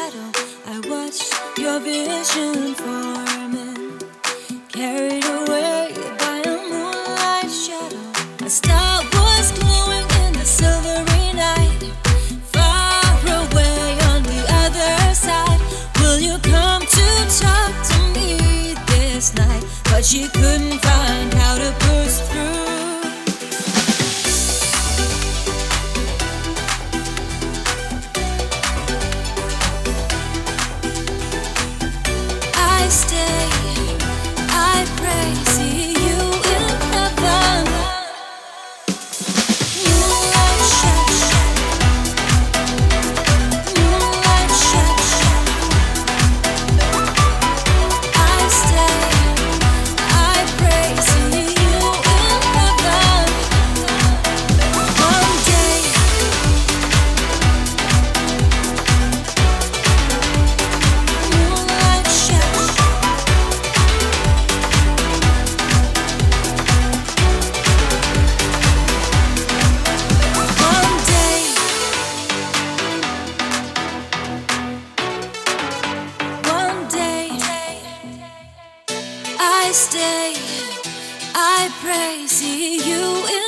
shadow, I watched your vision forming, carried away by a moonlight shadow. A star was glowing in the silvery night, far away on the other side. Will you come to talk to me this night? But she couldn't find how to push through. I stay, I pray, see you in heaven. Moonlight shadow, moonlight shadow. I stay, I pray, see you in heaven. One day, moonlight shadow. One day, one day, I stay, I pray, see you in